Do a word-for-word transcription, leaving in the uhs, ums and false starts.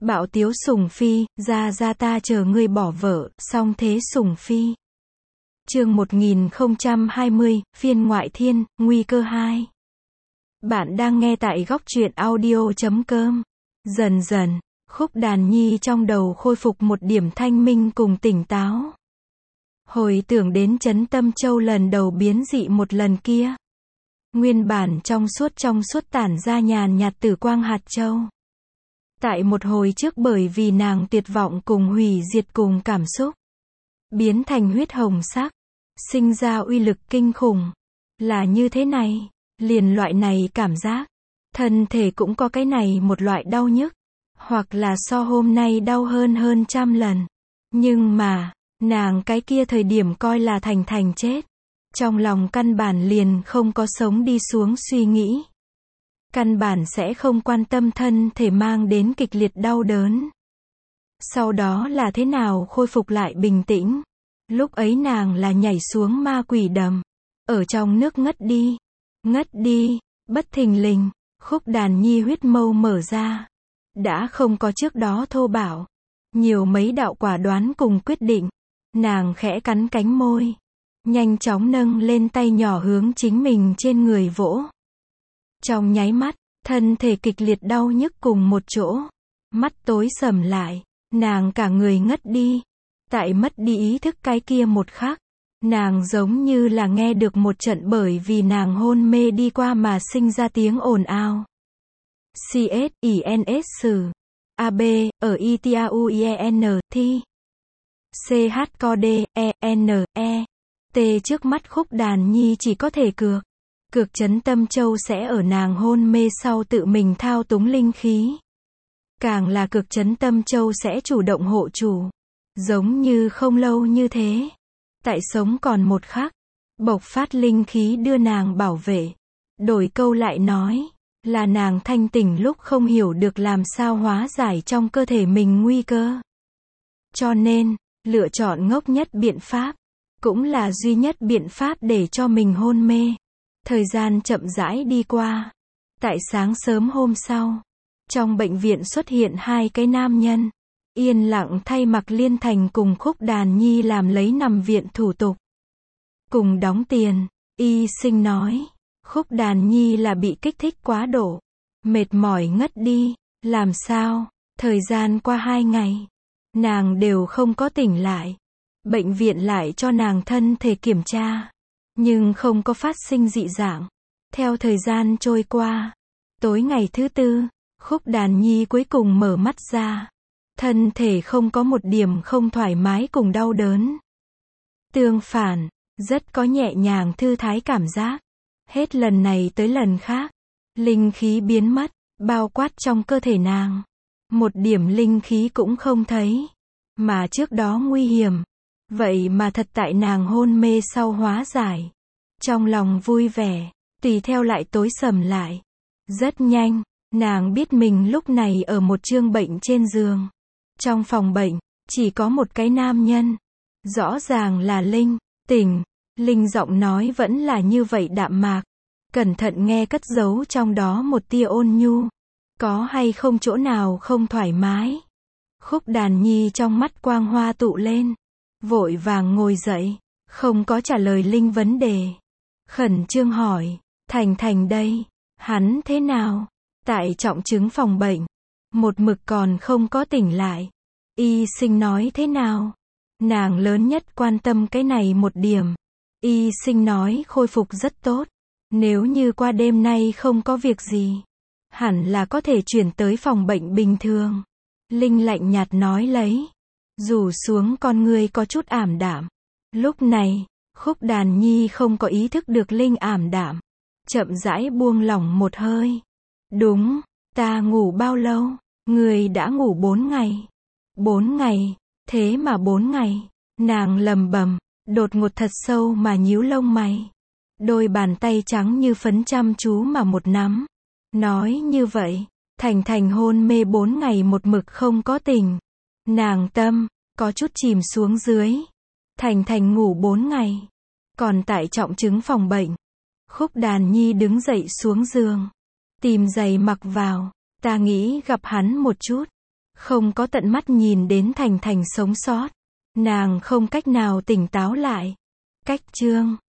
Bạo tiếu Sùng Phi, ra ra ta chờ ngươi bỏ vợ, song thế Sùng Phi. Chương một nghìn không trăm hai mươi, phiên ngoại thiên, nguy cơ hai. Bạn đang nghe tại góc truyện audio chấm com. Dần dần, Khúc Đàn Nhi trong đầu khôi phục một điểm thanh minh cùng tỉnh táo. Hồi tưởng đến Trấn Tâm Châu lần đầu biến dị một lần kia. Nguyên bản trong suốt trong suốt tản ra nhàn nhạt tử quang hạt châu. Tại một hồi trước bởi vì nàng tuyệt vọng cùng hủy diệt cùng cảm xúc, biến thành huyết hồng sắc, sinh ra uy lực kinh khủng. Là như thế này, liền loại này cảm giác, thân thể cũng có cái này một loại đau nhức, hoặc là so hôm nay đau hơn hơn trăm lần. Nhưng mà, nàng cái kia thời điểm coi là Thành Thành chết. Trong lòng căn bản liền không có sống đi xuống suy nghĩ. Căn bản sẽ không quan tâm thân thể mang đến kịch liệt đau đớn. Sau đó là thế nào khôi phục lại bình tĩnh. Lúc ấy nàng là nhảy xuống ma quỷ đầm. Ở trong nước ngất đi. Ngất đi, bất thình lình, Khúc Đàn Nhi huyết mâu mở ra. Đã không có trước đó thô bạo. Nhiều mấy đạo quả đoán cùng quyết định. Nàng khẽ cắn cánh môi. Nhanh chóng nâng lên tay nhỏ hướng chính mình trên người vỗ. Trong nháy mắt, thân thể kịch liệt đau nhức cùng một chỗ. Mắt tối sầm lại, nàng cả người ngất đi. Tại mất đi ý thức cái kia một khắc, nàng giống như là nghe được một trận bởi vì nàng hôn mê đi qua mà sinh ra tiếng ồn ào. C S I N S sử. A B, ở I T A U I E N, thi. C H C O D, E, N, E. T trước mắt Khúc Đàn Nhi chỉ có thể cược. Cược Trấn Tâm Châu sẽ ở nàng hôn mê sau tự mình thao túng linh khí. Càng là cược Trấn Tâm Châu sẽ chủ động hộ chủ. Giống như không lâu như thế. Tại sống còn một khắc. Bộc phát linh khí đưa nàng bảo vệ. Đổi câu lại nói. Là nàng thanh tỉnh lúc không hiểu được làm sao hóa giải trong cơ thể mình nguy cơ. Cho nên, lựa chọn ngốc nhất biện pháp. Cũng là duy nhất biện pháp để cho mình hôn mê. Thời gian chậm rãi đi qua. Tại sáng sớm hôm sau, trong bệnh viện xuất hiện hai cái nam nhân. Yên lặng thay mặc Liên Thành cùng Khúc Đàn Nhi làm lấy nằm viện thủ tục. Cùng đóng tiền, y sinh nói. Khúc Đàn Nhi là bị kích thích quá độ. Mệt mỏi ngất đi. Làm sao? Thời gian qua hai ngày. Nàng đều không có tỉnh lại. Bệnh viện lại cho nàng thân thể kiểm tra. Nhưng không có phát sinh dị dạng. Theo thời gian trôi qua. Tối ngày thứ tư, Khúc Đàn Nhi cuối cùng mở mắt ra. Thân thể không có một điểm không thoải mái cùng đau đớn. Tương phản, rất có nhẹ nhàng thư thái cảm giác. Hết lần này tới lần khác. Linh khí biến mất, bao quát trong cơ thể nàng. Một điểm linh khí cũng không thấy. Mà trước đó nguy hiểm. Vậy mà thật tại nàng hôn mê sau hóa giải. Trong lòng vui vẻ, tùy theo lại tối sầm lại. Rất nhanh, nàng biết mình lúc này ở một chương bệnh trên giường. Trong phòng bệnh, chỉ có một cái nam nhân. Rõ ràng là Linh, tỉnh. Linh giọng nói vẫn là như vậy đạm mạc. Cẩn thận nghe cất giấu trong đó một tia ôn nhu. Có hay không chỗ nào không thoải mái? Khúc Đàn Nhi trong mắt quang hoa tụ lên. Vội vàng ngồi dậy, không có trả lời Linh vấn đề. Khẩn trương hỏi, Thành Thành đây, hắn thế nào? Tại trọng chứng phòng bệnh, một mực còn không có tỉnh lại. Y sinh nói thế nào? Nàng lớn nhất quan tâm cái này một điểm. Y sinh nói khôi phục rất tốt. Nếu như qua đêm nay không có việc gì, hẳn là có thể chuyển tới phòng bệnh bình thường. Linh lạnh nhạt nói lấy. Rủ xuống con ngươi có chút ảm đạm. Lúc này, Khúc Đàn Nhi không có ý thức được Linh ảm đạm. Chậm rãi buông lỏng một hơi. Đúng, ta ngủ bao lâu? Người đã ngủ bốn ngày. Bốn ngày, thế mà bốn ngày. Nàng lầm bầm, đột ngột thật sâu mà nhíu lông mày. Đôi bàn tay trắng như phấn chăm chú mà một nắm. Nói như vậy, Thành Thành hôn mê bốn ngày một mực không có tỉnh. Nàng tâm, có chút chìm xuống dưới. Thành Thành ngủ bốn ngày. Còn tại trọng chứng phòng bệnh. Khúc Đàn Nhi đứng dậy xuống giường. Tìm giày mặc vào. Ta nghĩ gặp hắn một chút. Không có tận mắt nhìn đến Thành Thành sống sót. Nàng không cách nào tỉnh táo lại. Cách chương